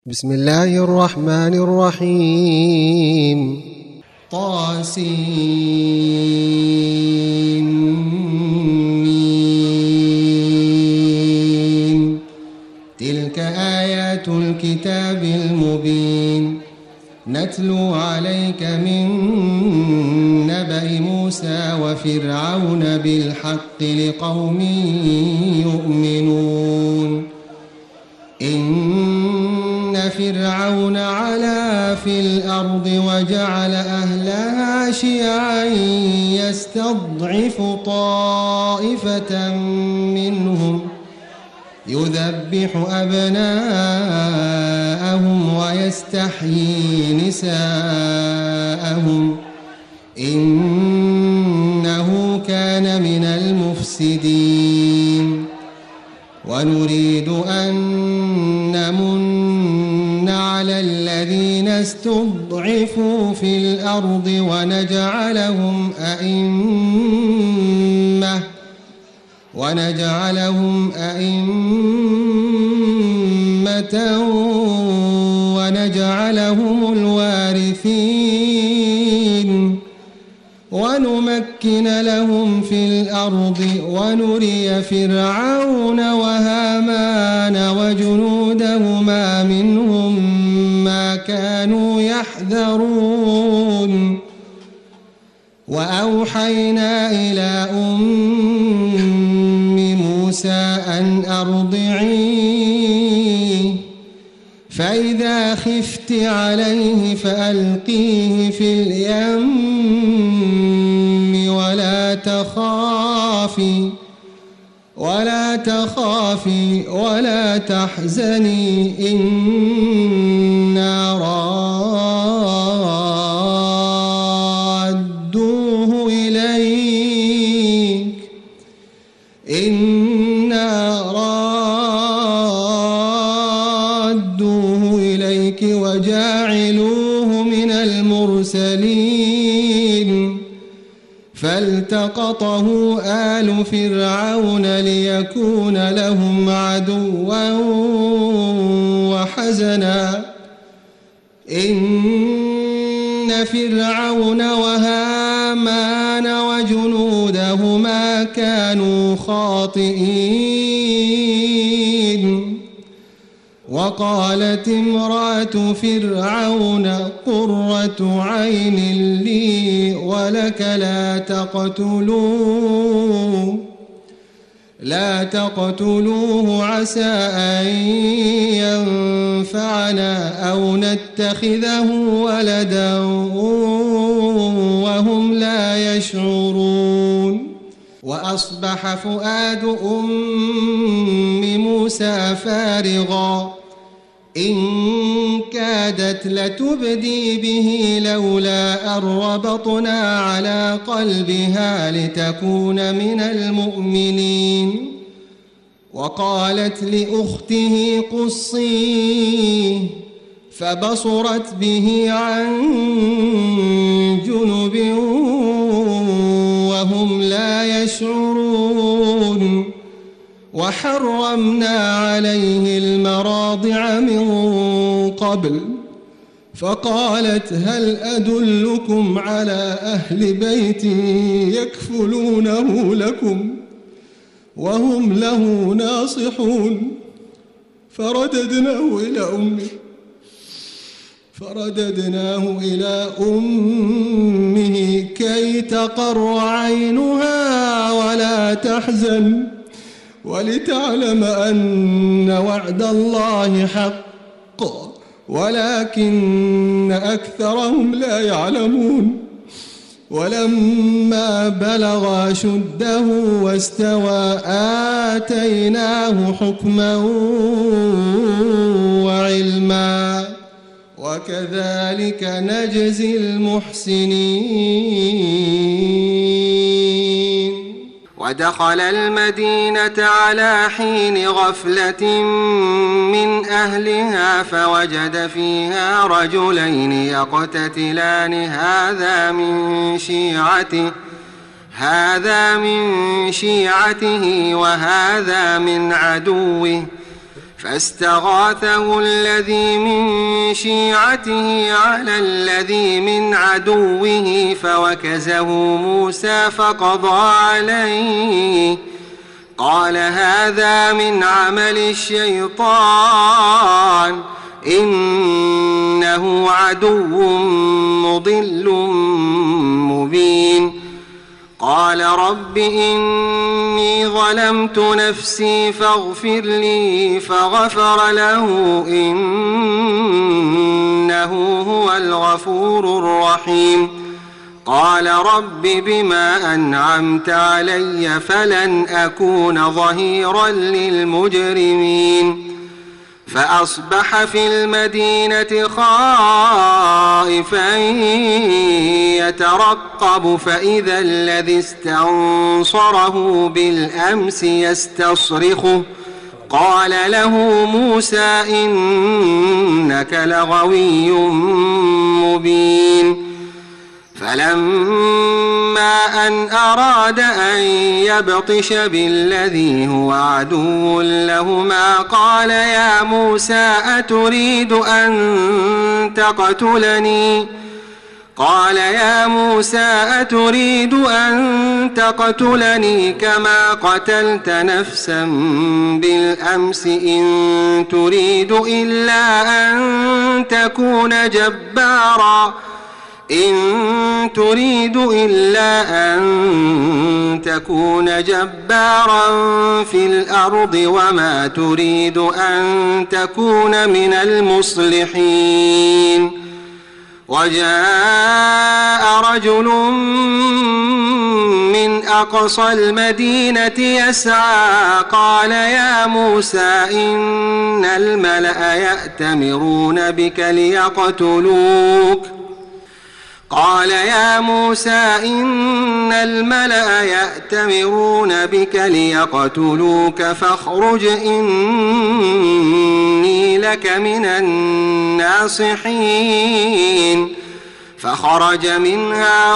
بسم الله الرحمن الرحيم. طاسين. تلك آيات الكتاب المبين نتلو عليك من نبأ موسى وفرعون بالحق لقوم يؤمنون. إن فرعون علا في الأرض وجعل أهلها شيعا يستضعف طائفة منهم يذبح أبناءهم ويستحيي نساءهم إنه كان من المفسدين. ونريد أن نمن على الذين استضعفوا في الأرض ونجعلهم أئمة ونجعلهم الوارثين ونمكن لهم في الأرض ونري فرعون وهامان وجنودهما منهم ما كانوا يحذرون. وأوحينا إلى موسى أن أرضعيه فإذا خفت عليه فألقيه في اليم ولا تخافي ولا تحزني إنا رادوه إليك وجاعلوه من المرسلين. فالتقطه آل فرعون ليكون لهم عدوا وحزنا إن فرعون وهامان وجنودهما كانوا خاطئين. وقالت امرأة فرعون قرة عين لي ولك لا تقتلوه عسى أن ينفعنا أو نتخذه ولدا وهم لا يشعرون. وأصبح فؤاد موسى فارغا إن كادت لتبدي به لولا أن ربطنا على قلبها لتكون من المؤمنين. وقالت لأخته قصيه فبصرت به عن جنب وهم لا يشعرون. وحرمنا عليه المراضع من قبل فقالت هل أدلكم على أهل بيت يكفلونه لكم وهم له ناصحون. فرددناه إلى أمه كي تقر عينها ولا تحزن ولتعلم أن وعد الله حق ولكن أكثرهم لا يعلمون. ولما بلغ أشده واستوى آتيناه حكما وعلما وكذلك نجزي المحسنين. ودخل المدينة على حين غفلة من أهلها فوجد فيها رجلين يقتتلان هذا من شيعته وهذا من عدوه فاستغاثه الذي من شيعته على الذي من عدوه فوكزه موسى فقضى عليه قال هذا من عمل الشيطان إنه عدو مضل مبين قال رب إني ظلمت نفسي فاغفر لي فغفر له إنه هو الغفور الرحيم قال رب بما أنعمت علي فلن أكون ظهيرا للمجرمين فأصبح في المدينة خائفا يترقب فإذا الذي استنصره بالأمس يستصرخه قال له موسى إنك لغوي مبين فلما أن أراد أن يبطش بالذي هو عدو لهما قال يا موسى أتريد أن تقتلني كما قتلت نفسا بالأمس إن تريد إلا أن تكون جبارا في الأرض وما تريد أن تكون من المصلحين وجاء رجل من أقصى المدينة يسعى قال يا موسى إن الملأ يأتمرون بك ليقتلوك فاخرج إني لك من الناصحين فخرج منها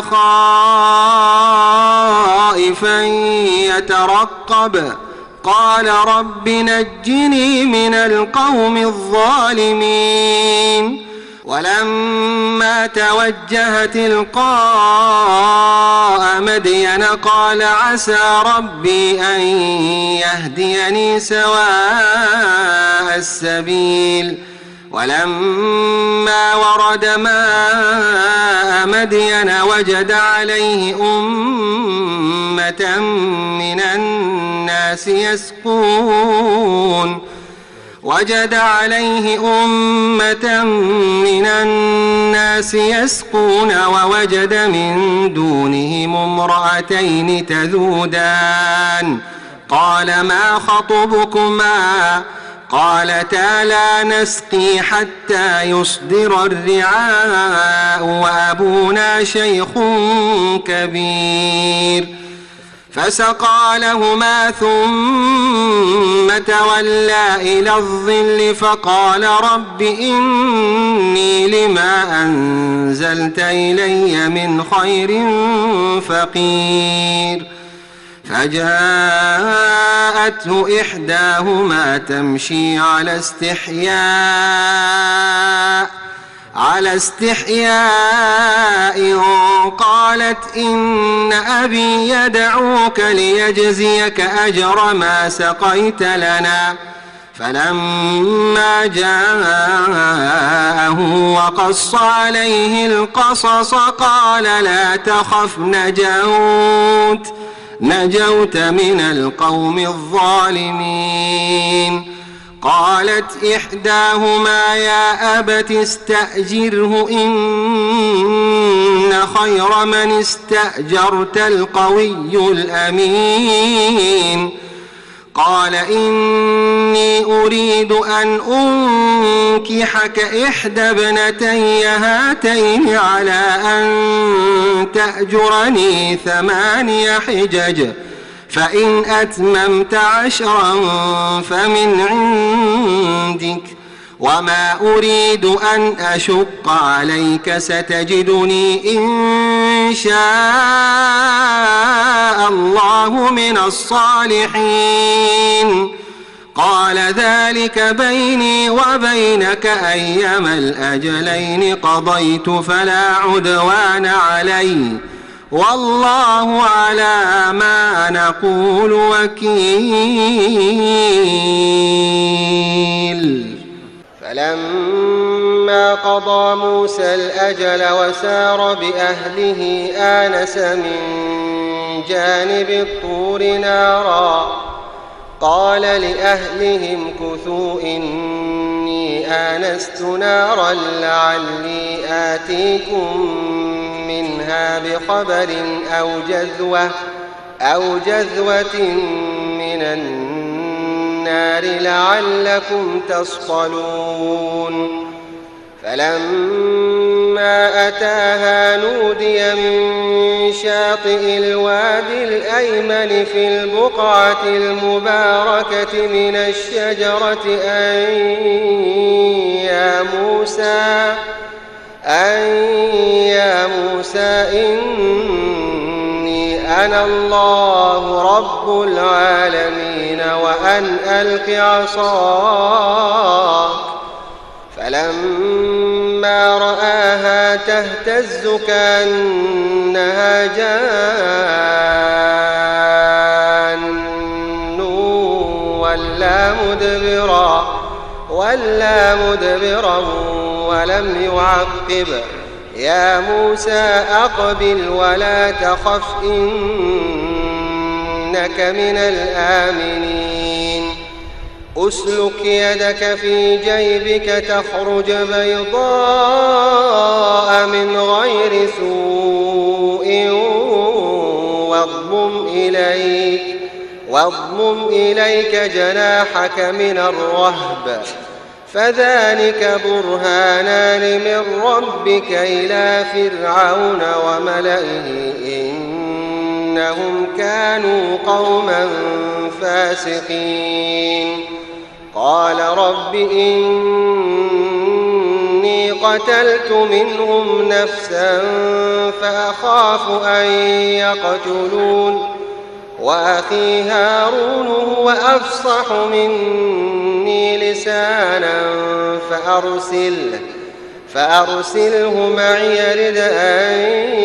خائفا يترقب قال رب نجني من القوم الظالمين ولما توجه تلقاء مدين قال عسى ربي أن يهديني سواء السبيل ولما ورد ماء مدين وجد عليه أمة من الناس يسقون ووجد من دونهم امرأتين تذودان قال ما خطبكما قالتا لا نسقي حتى يصدر الرعاء وأبونا شيخ كبير فسقى لهما ثم تولى إلى الظل فقال رب إني لما أنزلت إلي من خير فقير فجاءته إحداهما تمشي على استحياء قالت إن أبي يدعوك ليجزيك أجر ما سقيت لنا فلما جاءه وقص عليه القصص قال لا تخف نجوت من القوم الظالمين قالت إحداهما يا أبت استأجره إن خير من استأجرت القوي الأمين قال إني أريد أن أنكحك إحدى ابنتي هاتين على أن تأجرني 8 حجج فإن أتممت 10 فمن عندك وما أريد أن أشق عليك ستجدني إن شاء الله من الصالحين قال ذلك بيني وبينك أيما الأجلين قضيت فلا عدوان علي والله على ما نقول وكيل. فلما قضى موسى الأجل وسار بأهله آنس من جانب الطور نارا قال لأهلهم كثوا إني آنست نارا لعلي آتيكم منها بخبر أو جذوة من النار لعلكم تصطلون. فلما أتاها نودي من شاطئ الوادي الأيمن في البقعة المباركة من الشجرة أن يا موسى إني أنا الله رب العالمين وأن ألق عصاك. فلما رآها تهتز كأنها جان ولا مدبرا ولم يعقب. يا موسى أقبل ولا تخف إنك من الآمنين. أسلك يدك في جيبك تخرج بيضاء من غير سوء واضمم إليك جناحك من الرهب فذلك برهانان من ربك إلى فرعون وملئه إنهم كانوا قوما فاسقين. قال رب إني قتلت منهم نفسا فأخاف أن يقتلون وأخي هارون هو أفصح مني لسانا فأرسله معي يرد أن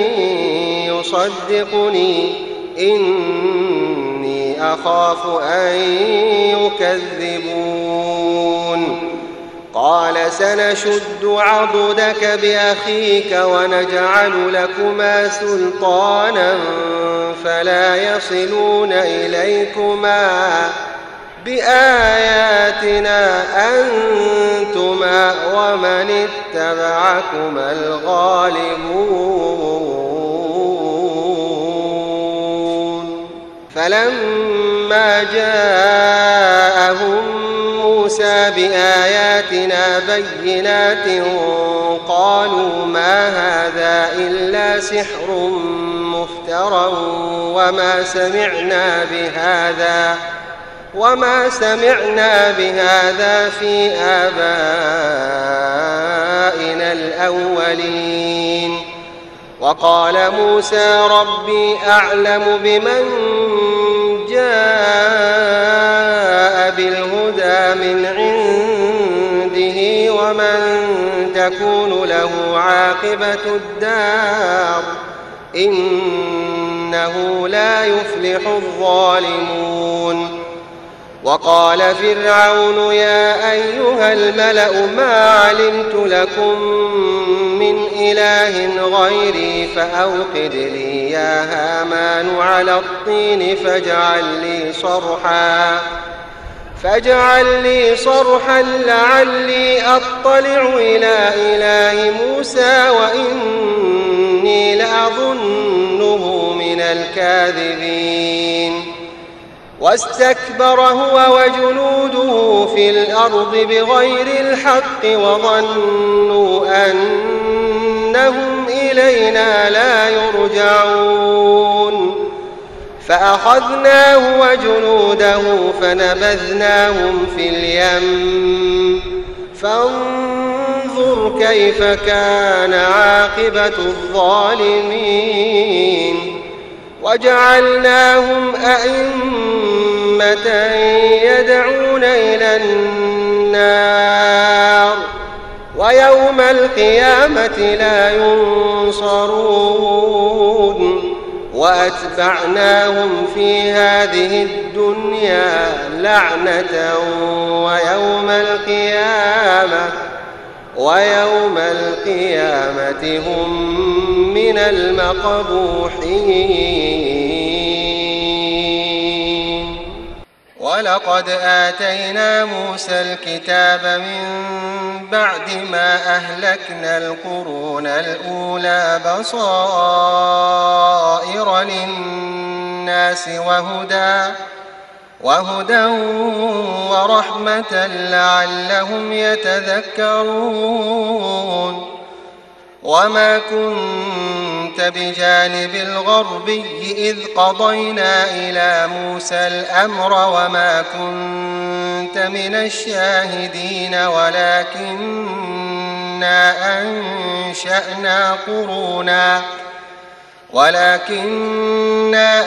يصدقني إني أخاف أن يكذبون. قال سنشد عضدك بأخيك ونجعل لكما سلطانا فلا يصلون إليكما بآياتنا أنتما ومن اتبعكما الغالبون. فلما جاءهم موسى بآياتنا بينات قالوا ما هذا إلا سحر مفترى وما سمعنا بهذا في آبائنا الأولين. وقال موسى ربي أعلم بمن جاء بالهدى من عنده ومن تكون له عاقبة الدار إنه لا يفلح الظالمون. وقال فرعون يا أيها الملأ ما علمت لكم من إله غيري فأوقد لي يا هامان على الطين فاجعل لي صرحا لعلي أطلع إلى إله موسى وإني لأظنه من الكاذبين. واستكبر هو وجنوده في الأرض بغير الحق وظنوا أنهم إلينا لا يرجعون. فأخذناه وجنوده فنبذناهم في اليم فانظر كيف كان عاقبة الظالمين. وجعلناهم أئمة أمة يدعون إلى النار ويوم القيامة لا ينصرون وأتبعناهم في هذه الدنيا لعنة ويوم القيامة هم من المقبوحين. ولقد آتينا موسى الكتاب من بعد ما أهلكنا القرون الأولى بصائر للناس وهدى ورحمة لعلهم يتذكرون. وما كنت بجانب الغربي إذ قضينا إلى موسى الأمر وما كنت من الشاهدين ولكننا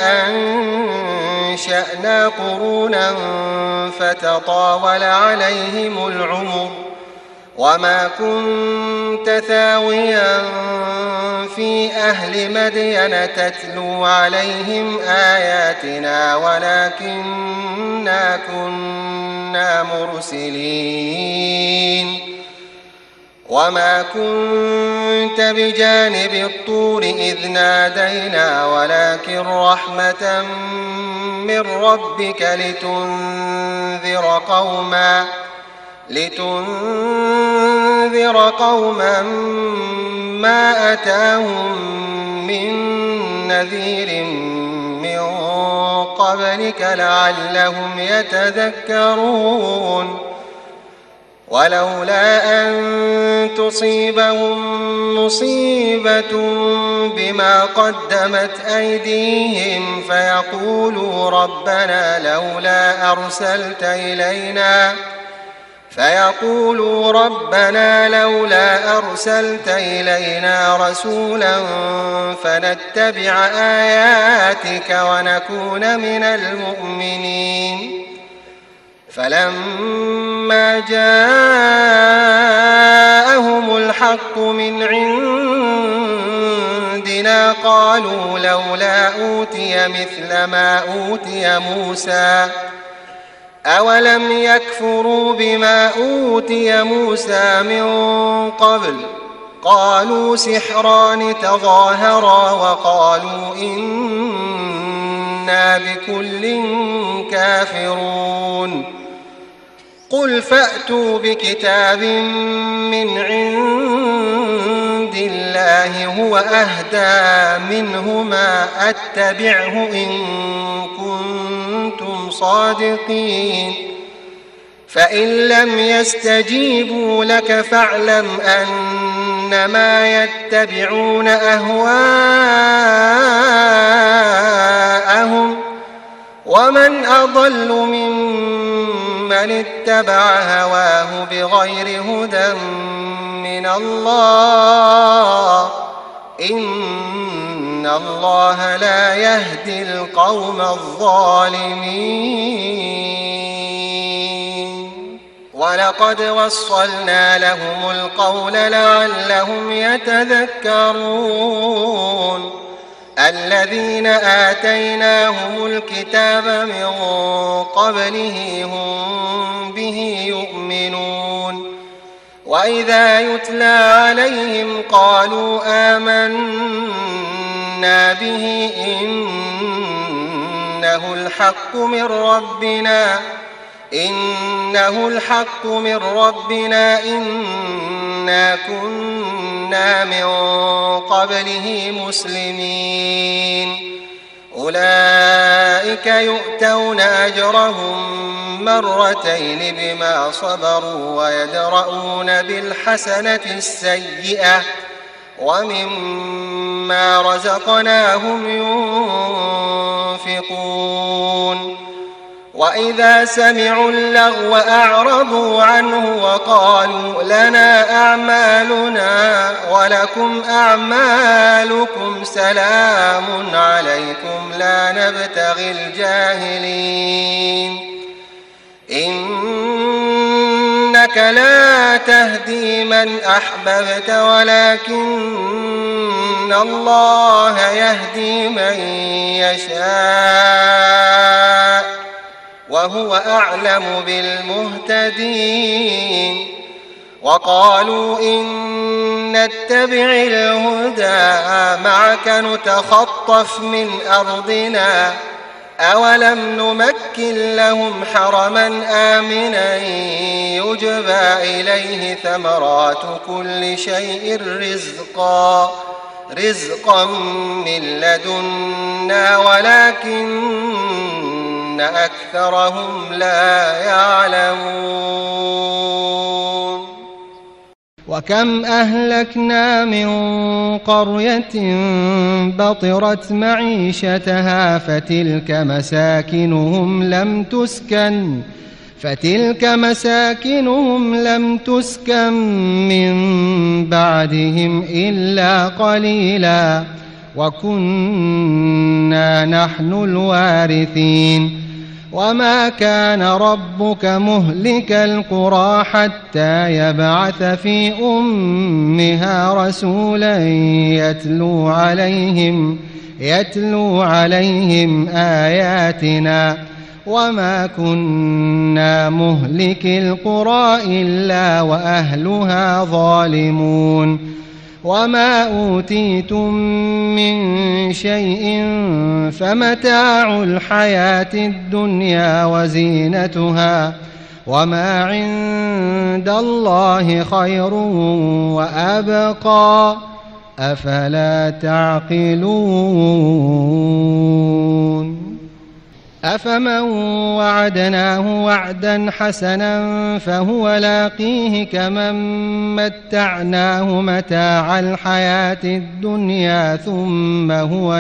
أنشأنا قرونا فتطاول عليهم العمر وما كنت ثاويا في أهل مدين تتلو عليهم آياتنا ولكننا كنا مرسلين. وما كنت بجانب الطور إذ نادينا ولكن رحمة من ربك لتنذر قوما ما أتاهم من نذير من قبلك لعلهم يتذكرون. ولولا أن تصيبهم مصيبة بما قدمت أيديهم فيقولوا ربنا لولا أرسلت إلينا رسولا فنتبع آياتك ونكون من المؤمنين. فلما جاءهم الحق من عندنا قالوا لولا أوتي مثل ما أوتي موسى أولم يكفروا بما أوتي موسى من قبل قالوا سحران تظاهرا وقالوا إنا بكل كافرون. قل فأتوا بكتاب من عند الله هو أهدى منهما أتبعه إن كنتم صادقين. فإن لم يستجيبوا لك فاعلم أنما يتبعون أهواءهم ومن أضل ممن اتبع هواه بغير هدى من الله إن الله لا يهدي القوم الظالمين. ولقد وصلنا لهم القول لعلهم يتذكرون. الذين آتيناهم الكتاب من قبله هم به يؤمنون. وإذا يتلى عليهم قالوا آمنا به إنه الحق من ربنا إنا كنا من قبله مسلمين. أولئك يؤتون أجرهم مرتين بما صبروا ويدرؤون بالحسنة السيئة ومما رزقناهم ينفقون. وإذا سمعوا اللغو أعرضوا عنه وقالوا لنا أعمالنا ولكم أعمالكم سلام عليكم لا نبتغي الجاهلين إنك لا تهدي من أحببت ولكن الله يهدي من يشاء وهو أعلم بالمهتدين وقالوا إن نتبع الهدى معك نتخطف من أرضنا أولم نمكن لهم حرما آمنا يجبى إليه ثمرات كل شيء رزقا من لدنا ولكن أكثرهم لا يعلمون وكم أهلكنا من قرية بطرت معيشتها فتلك مساكنهم لم تسكن من بعدهم إلا قليلا وكنا نحن الوارثين وما كان ربك مهلك القرى حتى يبعث في أمها رسولا يتلو عليهم آياتنا وما كنا مهلك القرى إلا وأهلها ظالمون وما أوتيتم من شيء فمتاع الحياة الدنيا وزينتها وما عند الله خير وأبقى أفلا تعقلون أفمن وعدناه وعدا حسنا فهو لاقيه كمن متعناه متاع الحياة الدنيا ثم هو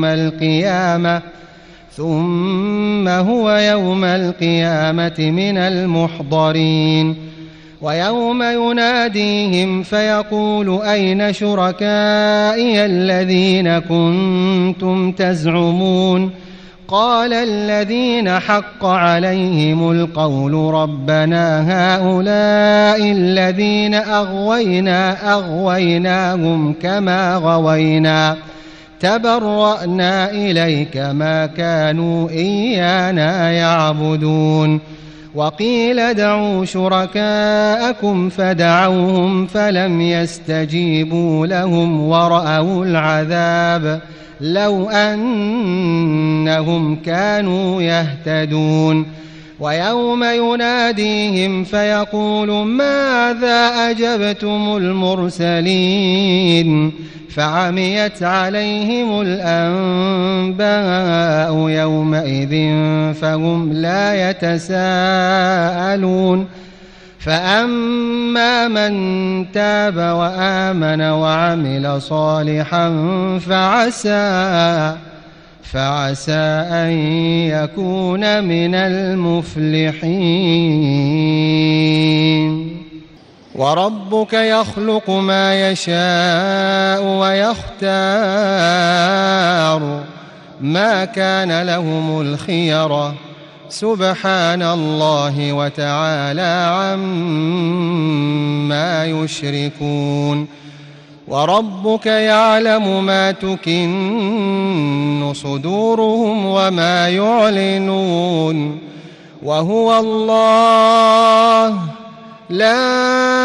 يوم القيامة من المحضرين ويوم يناديهم فيقول أين شركائي الذين كنتم تزعمون قال الذين حق عليهم القول ربنا هؤلاء الذين أغويناهم كما غوينا تبرأنا إليك ما كانوا إيانا يعبدون وقيل ادعوا شركاءكم فدعوهم فلم يستجيبوا لهم ورأوا العذاب لو أنهم كانوا يهتدون ويوم يناديهم فيقول ماذا أجبتم المرسلين فعميت عليهم الأنباء يومئذ فهم لا يتساءلون فأما من تاب وآمن وعمل صالحا فعسى أن يكون من المفلحين وربك يخلق ما يشاء ويختار ما كان لهم الخيرة سبحان الله وتعالى عما يشركون وربك يعلم ما تكن صدورهم وما يعلنون وهو الله لا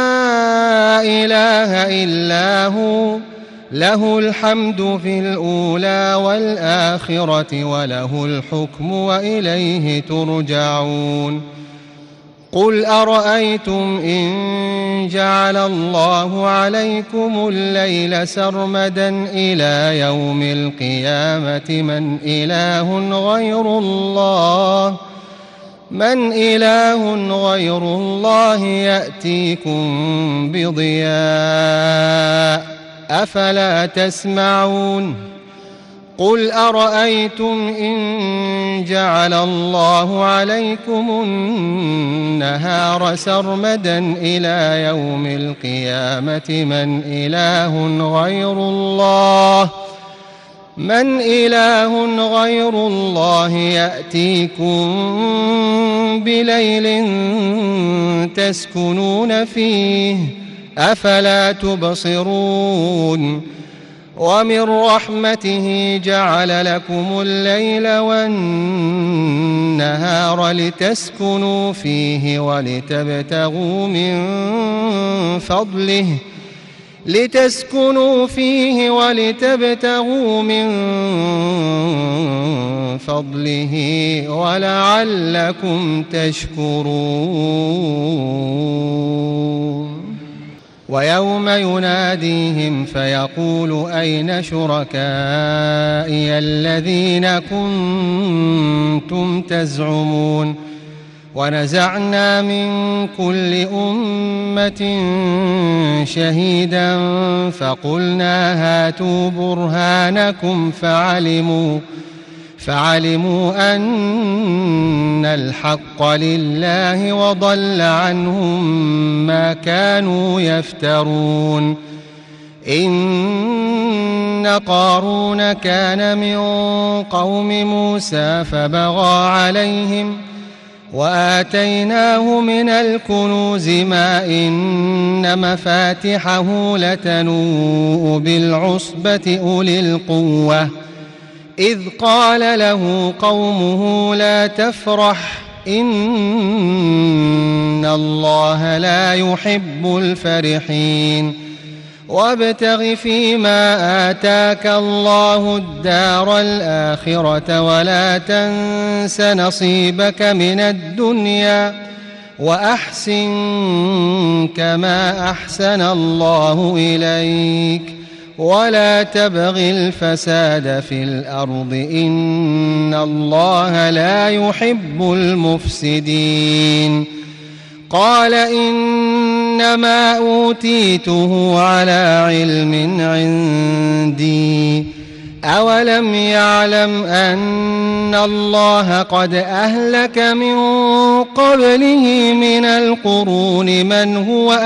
إله إلا هو له الحمد في الأولى والآخرة وله الحكم وإليه ترجعون قل أرأيتم إن جعل الله عليكم الليل سرمدا إلى يوم القيامة من إله غير الله يأتيكم بضياء أفلا تسمعون قل أرأيتم إن جعل الله عليكم النهار سرمدا إلى يوم القيامة من إله غير الله يأتيكم بليل تسكنون فيه أفلا تبصرون ومن رحمته جعل لكم الليل والنهار لتسكنوا فيه ولتبتغوا من فضله ولعلكم تشكرون ويوم يناديهم فيقول أين شركائي الذين كنتم تزعمون ونزعنا من كل أمة شهيدا فقلنا هاتوا برهانكم فعلموا أن الحق لله وضل عنهم ما كانوا يفترون إن قارون كان من قوم موسى فبغى عليهم وآتيناه من الكنوز ما إن مفاتحه لتنوء بالعصبة أولي القوة إذ قال له قومه لا تفرح إن الله لا يحب الفرحين وابتغ فيما آتاك الله الدار الآخرة ولا تنس نصيبك من الدنيا وأحسن كما أحسن الله إليك ولا تبغ الفساد في الأرض إن الله لا يحب المفسدين قال إنما أوتيته على علم عندي أولم يعلم أن الله قد أهلك من قبله من القرون من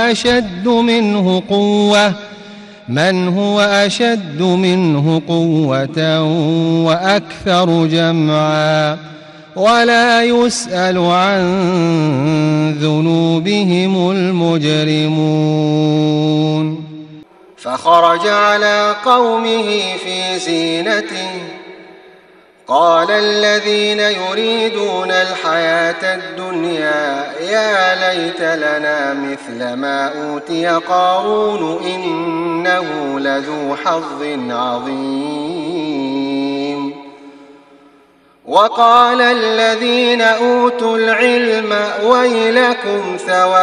هو أشد منه قوة وأكثر جمعا ولا يسأل عن ذنوبهم المجرمون فخرج على قومه في زينته قال الذين يريدون الحياة الدنيا يا ليت لنا مثل ما أوتي قارون إنه لذو حظ عظيم وقال الذين أوتوا العلم ويلكم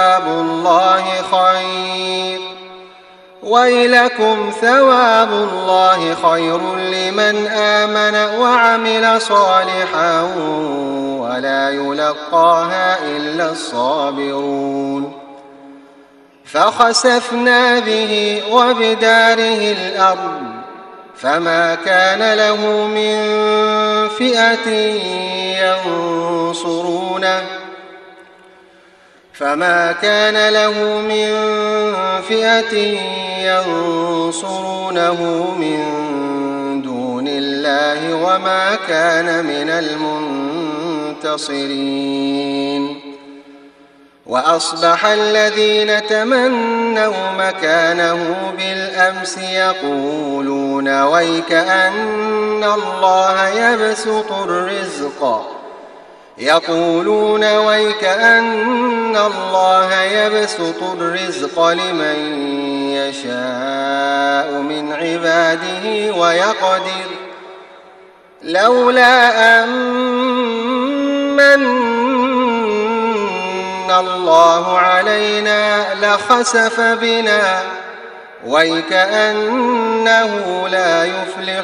ثواب الله خير لمن آمن وعمل صالحا ولا يلقاها إلا الصابرون فخسفنا به وبداره الأرض فما كان له من فئة ينصرونه من دون الله وما كان من المنتصرين وأصبح الذين تمنوا مكانه بالأمس يقولون ويك أن الله يبسط الرزق لمن يشاء من عباده ويقدر لولا أمن الله علينا لخسف بنا ويكأنه لا يفلح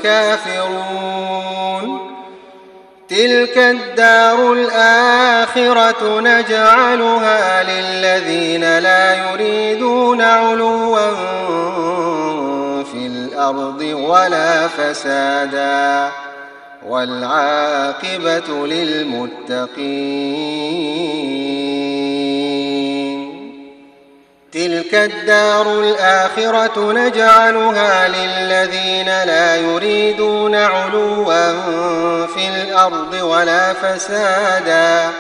الكافرون تلك الدار الآخرة نجعلها للذين لا يريدون علوا في الأرض الأرض ولا فسادا والعاقبة للمتقين. تلك الدار الآخرة نجعلها للذين لا يريدون علوا في الأرض ولا فسادا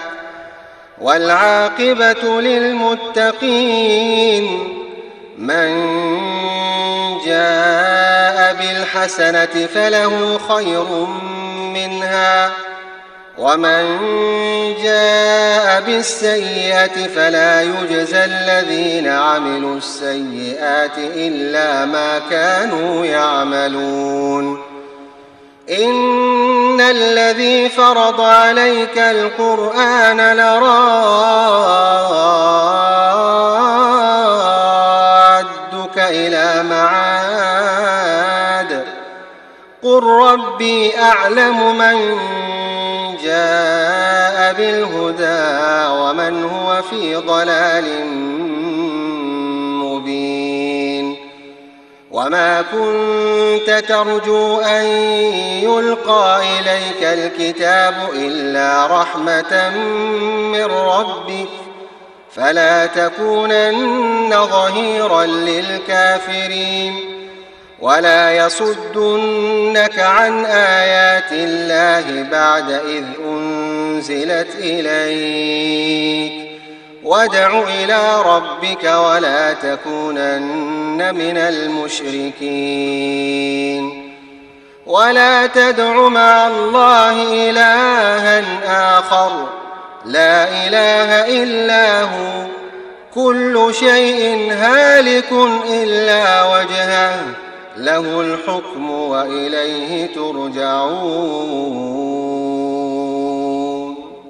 والعاقبة للمتقين. من جاء بالحسنة فله خير منها ومن جاء بالسيئة فلا يجزى الذين عملوا السيئات إلا ما كانوا يعملون. إن الذي فرض عليك القرآن لرادك إلى معاد قل ربي أعلم من جاء بالهدى ومن هو في ضلال مبين. وما كنت ترجو أن يلقى إليك الكتاب إلا رحمة من ربك فلا تكونن ظهيرا للكافرين ولا يصدنك عن آيات الله بعد إذ أنزلت إليك وادع إلى ربك ولا تكونن من المشركين. ولا تدع مع الله إلها آخر لا إله إلا هو كل شيء هالك إلا وجهه له الحكم وإليه ترجعون.